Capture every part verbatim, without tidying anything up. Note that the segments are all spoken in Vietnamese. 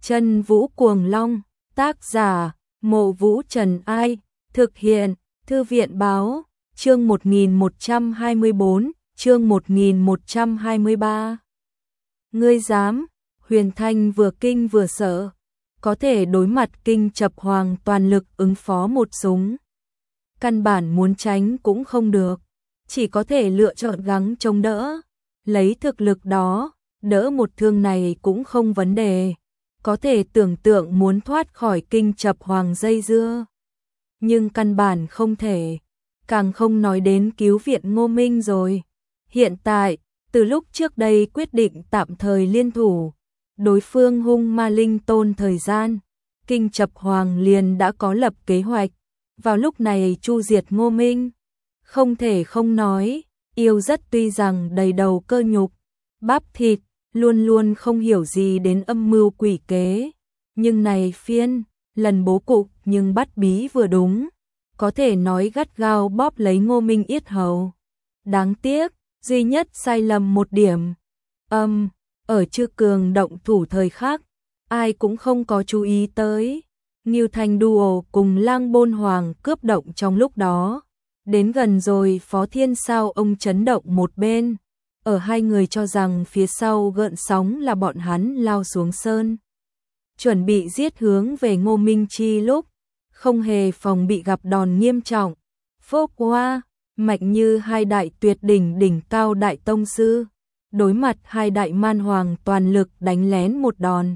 Chân Vũ Cuồng Long, tác giả, Mộ Vũ Trần Ai, thực hiện, Thư viện Báo, chương một nghìn một trăm hai mươi bốn, chương một nghìn một trăm hai mươi ba. Ngươi dám? Huyền Thanh vừa kinh vừa sợ, có thể đối mặt Kinh Chập Hoàng toàn lực ứng phó một súng. Căn bản muốn tránh cũng không được, chỉ có thể lựa chọn gắng chống đỡ. Lấy thực lực đó, đỡ một thương này cũng không vấn đề. Có thể tưởng tượng muốn thoát khỏi Kinh Chập Hoàng dây dưa. Nhưng căn bản không thể, càng không nói đến cứu viện Ngô Minh rồi. Hiện tại, từ lúc trước đây quyết định tạm thời liên thủ, đối phương hung ma linh tôn thời gian, Kinh Chập Hoàng liền đã có lập kế hoạch, vào lúc này chu diệt Ngô Minh. Không thể không nói, yêu rất tuy rằng đầy đầu cơ nhục, bắp thịt, luôn luôn không hiểu gì đến âm mưu quỷ kế, nhưng này phiên, lần bố cục nhưng bắt bí vừa đúng, có thể nói gắt gao bóp lấy Ngô Minh yết hầu. Đáng tiếc, duy nhất sai lầm một điểm. Âm, um, ở Chư Cường động thủ thời khắc, ai cũng không có chú ý tới. Ngưu Thanh Duo cùng Lang Bôn Hoàng cướp động trong lúc đó. Đến gần rồi Phó Thiên sao ông chấn động một bên. Ở hai người cho rằng phía sau gợn sóng là bọn hắn lao xuống sơn. Chuẩn bị giết hướng về Ngô Minh Chi lúc, không hề phòng bị gặp đòn nghiêm trọng. Phô qua, mạnh như hai đại tuyệt đỉnh đỉnh cao đại tông sư. Đối mặt hai đại man hoàng toàn lực đánh lén một đòn.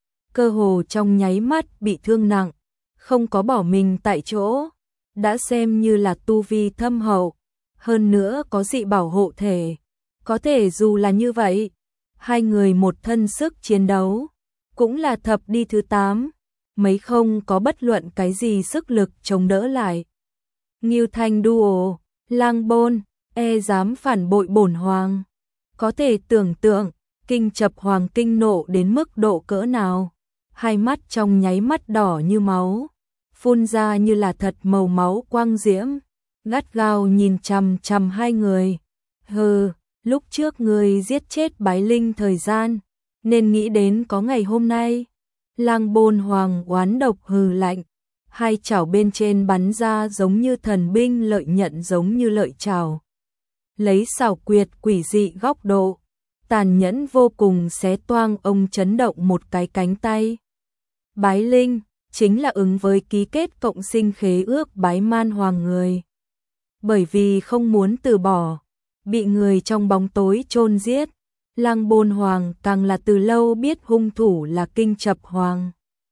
Cơ hồ trong nháy mắt bị thương nặng, không có bỏ mình tại chỗ. Đã xem như là tu vi thâm hậu, hơn nữa có dị bảo hộ thể. Có thể dù là như vậy, hai người một thân sức chiến đấu, cũng là thập đi thứ tám, mấy không có bất luận cái gì sức lực chống đỡ lại. Ngưu Thanh Duo, Lang Bôn, e dám phản bội bổn hoàng. Có thể tưởng tượng, Kinh Chập Hoàng kinh nộ đến mức độ cỡ nào. Hai mắt trong nháy mắt đỏ như máu, phun ra như là thật màu máu quang diễm, gắt gao nhìn chằm chằm hai người. Hừ, lúc trước người giết chết Bái Linh thời gian, nên nghĩ đến có ngày hôm nay. Lang Bôn Hoàng oán độc hừ lạnh, hai chảo bên trên bắn ra giống như thần binh lợi nhận giống như lợi chảo. Lấy xảo quyệt quỷ dị góc độ, tàn nhẫn vô cùng xé toang ông chấn động một cái cánh tay. Bái Linh chính là ứng với ký kết cộng sinh khế ước Bái Man Hoàng người. Bởi vì không muốn từ bỏ, bị người trong bóng tối chôn giết, Lang Bôn Hoàng càng là từ lâu biết hung thủ là Kinh Chập Hoàng.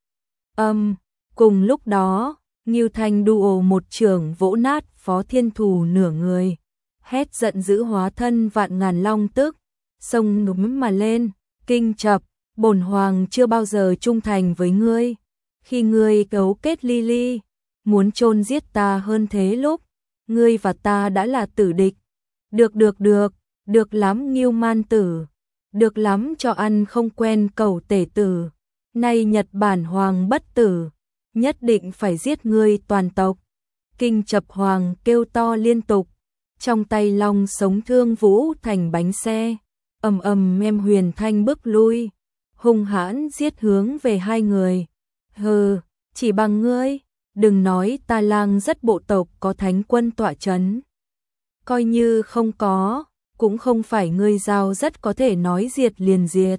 Âm, um, cùng lúc đó, Ngưu Thanh Duo một chưởng vỗ nát Phó Thiên Thù nửa người, hét giận dữ hóa thân vạn ngàn long tức, xông núm mà lên. Kinh Chập, bổn hoàng chưa bao giờ trung thành với ngươi. Khi ngươi cấu kết ly ly, muốn chôn giết ta hơn thế lúc, ngươi và ta đã là tử địch. Được được được, được lắm Ngưu Man tử, được lắm cho ăn không quen cẩu tể tử. Nay Nhật Bản Hoàng bất tử, nhất định phải giết ngươi toàn tộc. Kinh Chập Hoàng kêu to liên tục, trong tay long sống thương vũ thành bánh xe, ầm ầm em Huyền Thanh bước lui, hung hãn giết hướng về hai người. Hừ, chỉ bằng ngươi, đừng nói ta Lang rất bộ tộc có thánh quân tọa chấn. Coi như không có, cũng không phải ngươi giao rất có thể nói diệt liền diệt.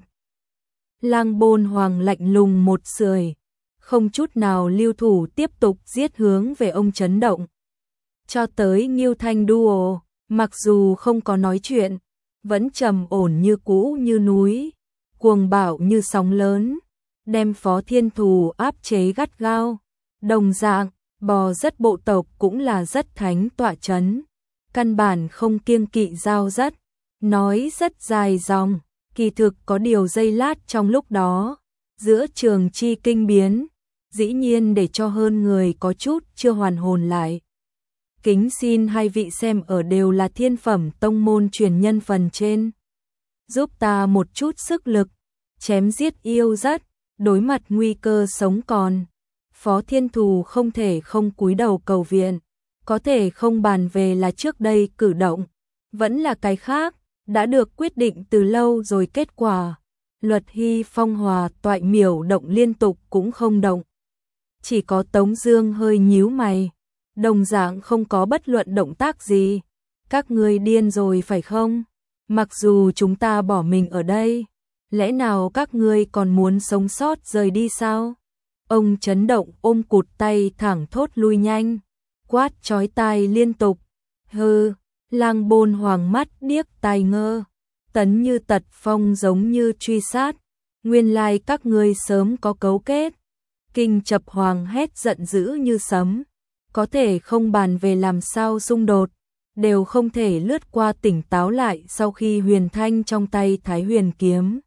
Lang Bôn Hoàng lạnh lùng một sưởi, không chút nào lưu thủ tiếp tục giết hướng về ông chấn động. Cho tới Ngưu Thanh Duo, mặc dù không có nói chuyện, vẫn trầm ổn như cũ như núi, cuồng bạo như sóng lớn, đem Phó Thiên Thù áp chế gắt gao. Đồng dạng, bò rất bộ tộc cũng là rất thánh tọa chấn, căn bản không kiêng kỵ giao rất, nói rất dài dòng, kỳ thực có điều giây lát trong lúc đó, giữa trường chi kinh biến, dĩ nhiên để cho hơn người có chút chưa hoàn hồn lại. Kính xin hai vị xem ở đều là thiên phẩm tông môn truyền nhân phần trên, giúp ta một chút sức lực, chém giết yêu rất, đối mặt nguy cơ sống còn. Phó Thiên Thù không thể không cúi đầu cầu viện, có thể không bàn về là trước đây cử động, vẫn là cái khác, đã được quyết định từ lâu rồi kết quả, Luật Hy Phong hòa Toại Miểu động liên tục cũng không động. Chỉ có Tống Dương hơi nhíu mày, đồng dạng không có bất luận động tác gì. Các ngươi điên rồi phải không? Mặc dù chúng ta bỏ mình ở đây, lẽ nào các ngươi còn muốn sống sót rời đi sao? Ông chấn động ôm cụt tay thẳng thốt lui nhanh, quát chói tai liên tục. Hừ, Lang Bôn Hoàng mắt điếc tai ngơ, Tấn Như Tật Phong giống như truy sát. Nguyên lai các ngươi sớm có cấu kết. Kinh Chập Hoàng hét giận dữ như sấm, có thể không bàn về làm sao xung đột, đều không thể lướt qua tỉnh táo lại sau khi huyền thanh trong tay Thái Huyền kiếm.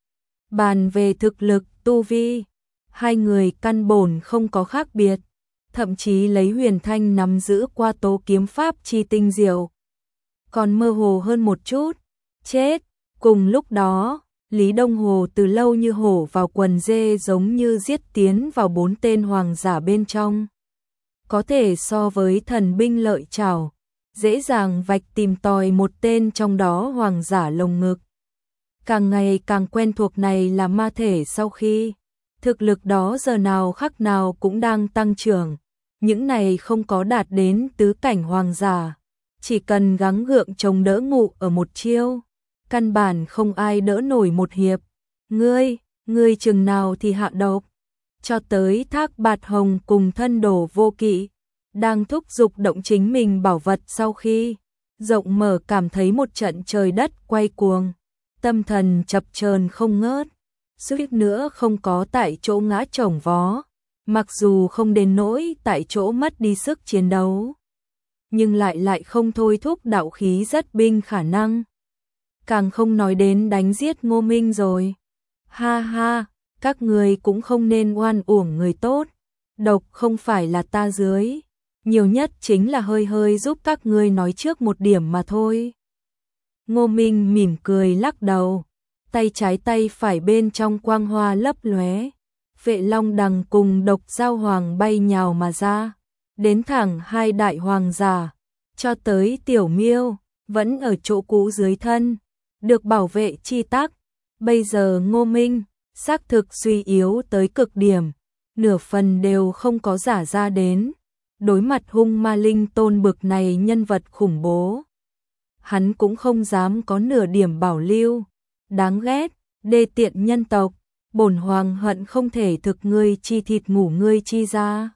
Bàn về thực lực, tu vi, hai người căn bổn không có khác biệt, thậm chí lấy huyền thanh nắm giữ qua tố kiếm pháp chi tinh diệu, còn mơ hồ hơn một chút. Chết! Cùng lúc đó, Lý Đông Hồ từ lâu như hổ vào quần dê giống như giết tiến vào bốn tên hoàng giả bên trong. Có thể so với thần binh lợi chảo, dễ dàng vạch tìm tòi một tên trong đó hoàng giả lồng ngực. Càng ngày càng quen thuộc này là ma thể sau khi, thực lực đó giờ nào khắc nào cũng đang tăng trưởng. Những này không có đạt đến tứ cảnh hoàng giả, chỉ cần gắng gượng chống đỡ ngụ ở một chiêu, căn bản không ai đỡ nổi một hiệp. Ngươi, ngươi chừng nào thì hạ độc? Cho tới Thác Bạt Hồng cùng thân đồ Vô Kỵ, đang thúc giục động chính mình bảo vật sau khi rộng mở cảm thấy một trận trời đất quay cuồng, tâm thần chập chờn không ngớt, suýt nữa không có tại chỗ ngã chồng vó. Mặc dù không đến nỗi tại chỗ mất đi sức chiến đấu, nhưng lại lại không thôi thúc đạo khí rất binh khả năng. Càng không nói đến đánh giết Ngô Minh rồi. Ha ha, các người cũng không nên oan uổng người tốt. Độc không phải là ta dưới, nhiều nhất chính là hơi hơi giúp các ngươi nói trước một điểm mà thôi. Ngô Minh mỉm cười lắc đầu, tay trái tay phải bên trong quang hoa lấp lóe. Vệ Long Đằng cùng Độc Giao Hoàng bay nhào mà ra, đến thẳng hai đại hoàng giả, cho tới Tiểu Miêu, vẫn ở chỗ cũ dưới thân, được bảo vệ chi tắc. Bây giờ Ngô Minh, xác thực suy yếu tới cực điểm, nửa phần đều không có giả ra đến. Đối mặt hung ma linh tôn bực này nhân vật khủng bố, hắn cũng không dám có nửa điểm bảo lưu. Đáng ghét, đê tiện nhân tộc. Bổn hoàng hận không thể thực ngươi chi thịt ngủ ngươi chi ra.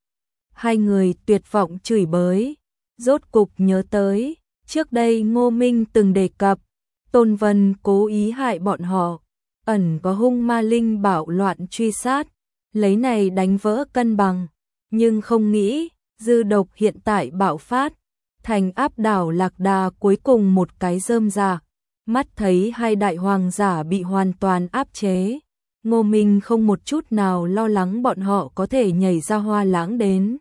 Hai người tuyệt vọng chửi bới, rốt cục nhớ tới, trước đây Ngô Minh từng đề cập, Tôn Vân cố ý hại bọn họ, ẩn có hung ma linh bạo loạn truy sát, lấy này đánh vỡ cân bằng, nhưng không nghĩ, dư độc hiện tại bạo phát, thành áp đảo Lạc Đà cuối cùng một cái rơm rạ, mắt thấy hai đại hoàng giả bị hoàn toàn áp chế. Ngô Minh không một chút nào lo lắng bọn họ có thể nhảy ra Hoa Lãng đến.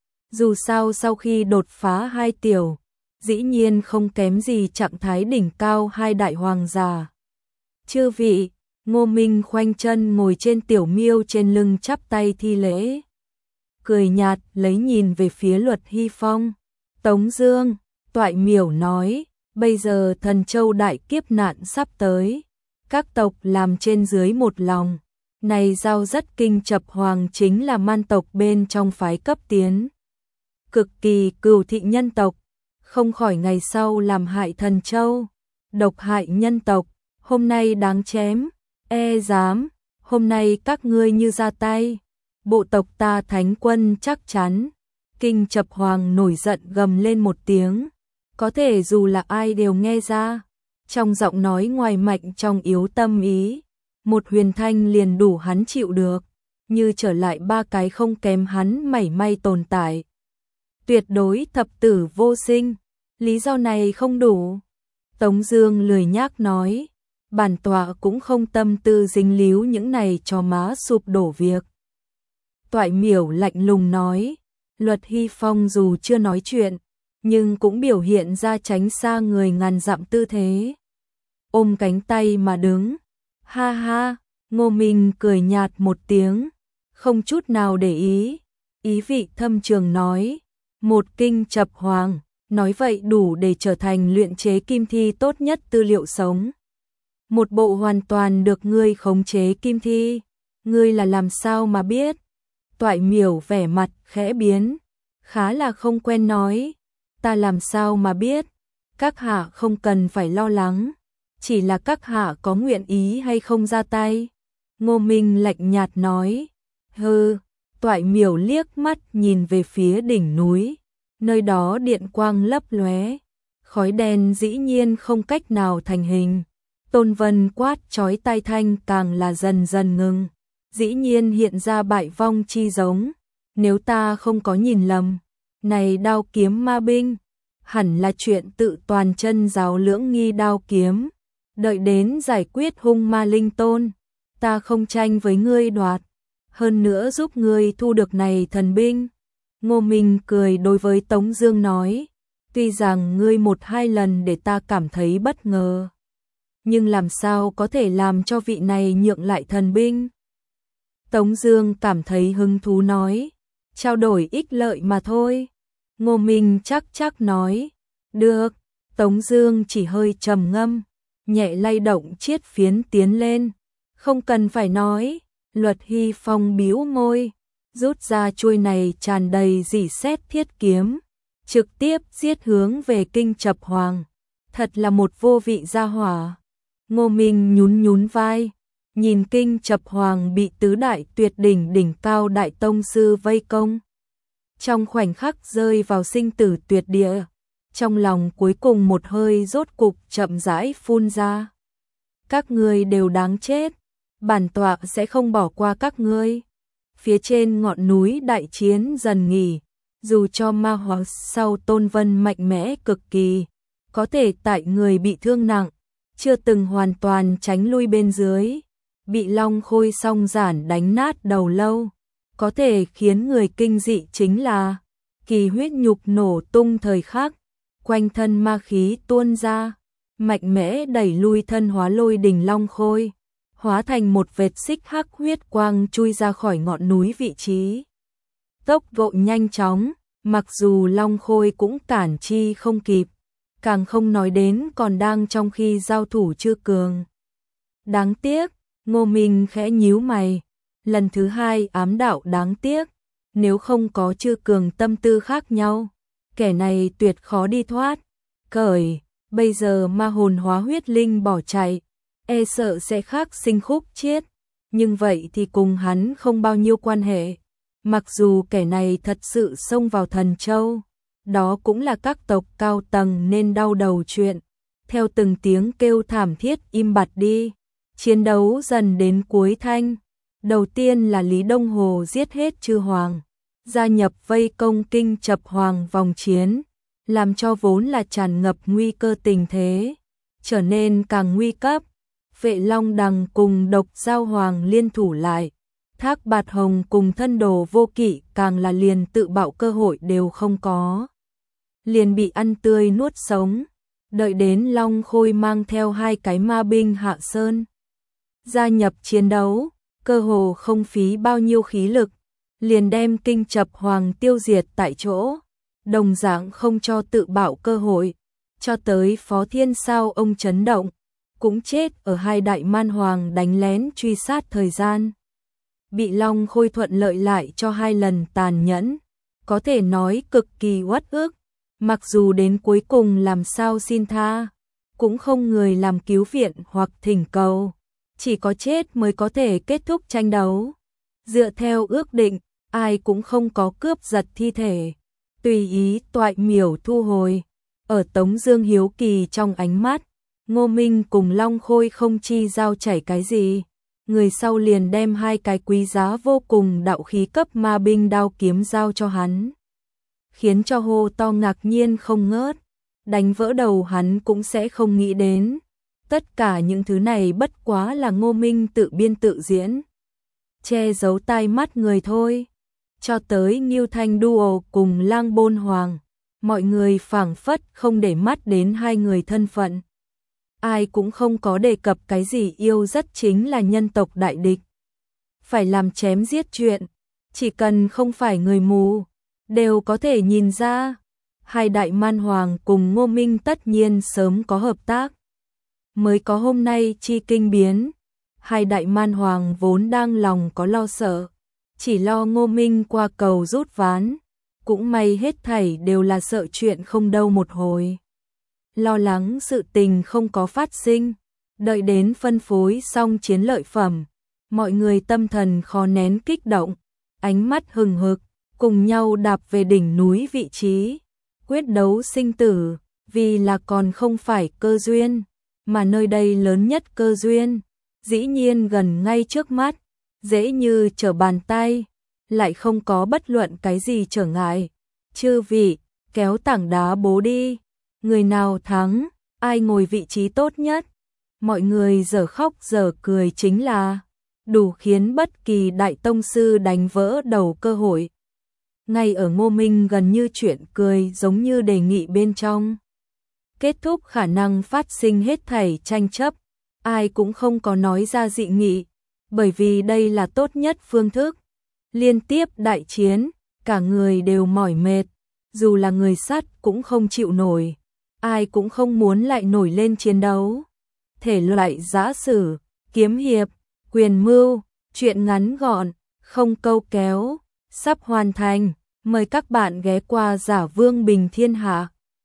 Dù sao sau khi đột phá hai tiểu, dĩ nhiên không kém gì trạng thái đỉnh cao hai đại hoàng giả. Chư vị, Ngô Minh khoanh chân ngồi trên Tiểu Miêu trên lưng chắp tay thi lễ. Cười nhạt lấy nhìn về phía Luật Hy Phong. Tống Dương, Toại Miểu nói, bây giờ Thần Châu đại kiếp nạn sắp tới. Các tộc làm trên dưới một lòng, này giao rất Kinh Chập Hoàng chính là man tộc bên trong phái cấp tiến. Cực kỳ cừu thị nhân tộc, không khỏi ngày sau làm hại Thần Châu, độc hại nhân tộc, hôm nay đáng chém, e dám, hôm nay các ngươi như ra tay, bộ tộc ta thánh quân chắc chắn. Kinh Chập Hoàng nổi giận gầm lên một tiếng, có thể dù là ai đều nghe ra. Trong giọng nói ngoài mạnh trong yếu tâm ý, một huyền thanh liền đủ hắn chịu được, như trở lại ba cái không kém hắn mảy may tồn tại. Tuyệt đối thập tử vô sinh, lý do này không đủ. Tống Dương lười nhác nói, bản tọa cũng không tâm tư dính líu những này cho má sụp đổ việc. Toại Miểu lạnh lùng nói, Luật Hy Phong dù chưa nói chuyện, nhưng cũng biểu hiện ra tránh xa người ngàn dặm tư thế. Ôm cánh tay mà đứng. Ha ha, Ngô Minh cười nhạt một tiếng, không chút nào để ý, ý vị thâm trường nói, một Kinh Chập Hoàng, nói vậy đủ để trở thành luyện chế kim thi tốt nhất tư liệu sống. Một bộ hoàn toàn được ngươi khống chế kim thi, ngươi là làm sao mà biết? Toại Miểu vẻ mặt khẽ biến, khá là không quen nói, ta làm sao mà biết? Các hạ không cần phải lo lắng, chỉ là các hạ có nguyện ý hay không ra tay. Ngô Minh lạnh nhạt nói, hừ. Toại Miểu liếc mắt nhìn về phía đỉnh núi, nơi đó điện quang lấp lóe, khói đen dĩ nhiên không cách nào thành hình. Tôn Vân quát chói tai thanh càng là dần dần ngừng, dĩ nhiên hiện ra bại vong chi giống. Nếu ta không có nhìn lầm, này đao kiếm ma binh, hẳn là chuyện tự toàn chân giáo lưỡng nghi đao kiếm. Đợi đến giải quyết hung ma linh tôn, ta không tranh với ngươi đoạt, hơn nữa giúp ngươi thu được này thần binh. Ngô Minh cười đối với Tống Dương nói, tuy rằng ngươi một hai lần để ta cảm thấy bất ngờ, nhưng làm sao có thể làm cho vị này nhượng lại thần binh? Tống Dương cảm thấy hứng thú nói, trao đổi ích lợi mà thôi. Ngô Minh chắc chắc nói, được. Tống Dương chỉ hơi trầm ngâm, nhẹ lay động chiết phiến tiến lên, không cần phải nói. Luật Hy Phong bĩu môi, rút ra chuôi này tràn đầy rỉ sét thiết kiếm, trực tiếp giết hướng về Kinh Chập Hoàng. Thật là một vô vị gia hỏa. Ngô Minh nhún nhún vai, nhìn Kinh Chập Hoàng bị tứ đại tuyệt đỉnh đỉnh cao đại tông sư vây công, trong khoảnh khắc rơi vào sinh tử tuyệt địa, trong lòng cuối cùng một hơi rốt cục chậm rãi phun ra. Các ngươi đều đáng chết, bản tọa sẽ không bỏ qua các ngươi. Phía trên ngọn núi đại chiến dần nghỉ, dù cho ma hóa sau Tôn Vân mạnh mẽ cực kỳ, có thể tại người bị thương nặng, chưa từng hoàn toàn tránh lui bên dưới, bị Long Khôi song giản đánh nát đầu lâu. Có thể khiến người kinh dị chính là kỳ huyết nhục nổ tung thời khắc, quanh thân ma khí tuôn ra, mạnh mẽ đẩy lui thân hóa lôi đình Long Khôi, hóa thành một vệt xích hắc huyết quang chui ra khỏi ngọn núi vị trí. Tốc độ nhanh chóng, mặc dù Long Khôi cũng cản chi không kịp, càng không nói đến còn đang trong khi giao thủ chưa cường. Đáng tiếc, Ngô Minh khẽ nhíu mày, lần thứ hai ám đạo đáng tiếc, nếu không có chưa cường tâm tư khác nhau, kẻ này tuyệt khó đi thoát. Cởi, bây giờ ma hồn hóa huyết linh bỏ chạy, e sợ sẽ khác sinh khúc chiết, nhưng vậy thì cùng hắn không bao nhiêu quan hệ. Mặc dù kẻ này thật sự xông vào Thần Châu, đó cũng là các tộc cao tầng nên đau đầu chuyện. Theo từng tiếng kêu thảm thiết im bặt đi, chiến đấu dần đến cuối thanh. Đầu tiên là Lý Đông Hồ giết hết chư hoàng, gia nhập vây công Kinh Chập Hoàng vòng chiến, làm cho vốn là tràn ngập nguy cơ tình thế trở nên càng nguy cấp. Vệ Long Đằng cùng Độc Giao Hoàng liên thủ lại, Thác Bạt Hồng cùng thân đồ Vô Kỵ càng là liền tự bạo cơ hội đều không có, liền bị ăn tươi nuốt sống. Đợi đến Long Khôi mang theo hai cái ma binh hạ sơn, gia nhập chiến đấu, cơ hồ không phí bao nhiêu khí lực, liền đem Kinh Chập Hoàng tiêu diệt tại chỗ, đồng dạng không cho tự bạo cơ hội. Cho tới Phó Thiên Sao ông chấn động, cũng chết ở hai đại man hoàng đánh lén truy sát thời gian, bị Long Khôi thuận lợi lại cho hai lần tàn nhẫn, có thể nói cực kỳ uất ức. Mặc dù đến cuối cùng làm sao xin tha, cũng không người làm cứu viện hoặc thỉnh cầu, chỉ có chết mới có thể kết thúc tranh đấu. Dựa theo ước định, ai cũng không có cướp giật thi thể, tùy ý Toại Miểu thu hồi. Ở Tống Dương hiếu kỳ trong ánh mắt, Ngô Minh cùng Long Khôi không chi giao chảy cái gì, người sau liền đem hai cái quý giá vô cùng đạo khí cấp ma binh đao kiếm giao cho hắn, khiến cho hô to ngạc nhiên không ngớt. Đánh vỡ đầu hắn cũng sẽ không nghĩ đến, tất cả những thứ này bất quá là Ngô Minh tự biên tự diễn, che giấu tai mắt người thôi. Cho tới Ngưu Thanh Duo cùng Lang Bôn Hoàng, mọi người phảng phất không để mắt đến hai người thân phận, ai cũng không có đề cập cái gì yêu rất chính là nhân tộc đại địch, phải làm chém giết chuyện, chỉ cần không phải người mù đều có thể nhìn ra. Hai đại man hoàng cùng Ngô Minh tất nhiên sớm có hợp tác mới có hôm nay chi kinh biến. Hai đại man hoàng vốn đang lòng có lo sợ, chỉ lo Ngô Minh qua cầu rút ván, cũng may hết thảy đều là sợ chuyện không đâu một hồi. Lo lắng sự tình không có phát sinh, đợi đến phân phối xong chiến lợi phẩm, mọi người tâm thần khó nén kích động, ánh mắt hừng hực, cùng nhau đạp về đỉnh núi vị trí, quyết đấu sinh tử, vì là còn không phải cơ duyên, mà nơi đây lớn nhất cơ duyên, dĩ nhiên gần ngay trước mắt, dễ như trở bàn tay, lại không có bất luận cái gì trở ngại. Chư vị, kéo tảng đá bố đi, người nào thắng, ai ngồi vị trí tốt nhất. Mọi người giờ khóc giờ cười chính là đủ khiến bất kỳ đại tông sư đánh vỡ đầu cơ hội. Ngay ở Ngô Minh gần như chuyện cười giống như đề nghị bên trong. Kết thúc khả năng phát sinh hết thảy tranh chấp, ai cũng không có nói ra dị nghị, bởi vì đây là tốt nhất phương thức. Liên tiếp đại chiến, cả người đều mỏi mệt, dù là người sắt cũng không chịu nổi, ai cũng không muốn lại nổi lên chiến đấu. Thể loại giã sử, kiếm hiệp, quyền mưu, truyện ngắn gọn, không câu kéo, sắp hoàn thành, mời các bạn ghé qua Giả Vương Bình Thiên Hạ.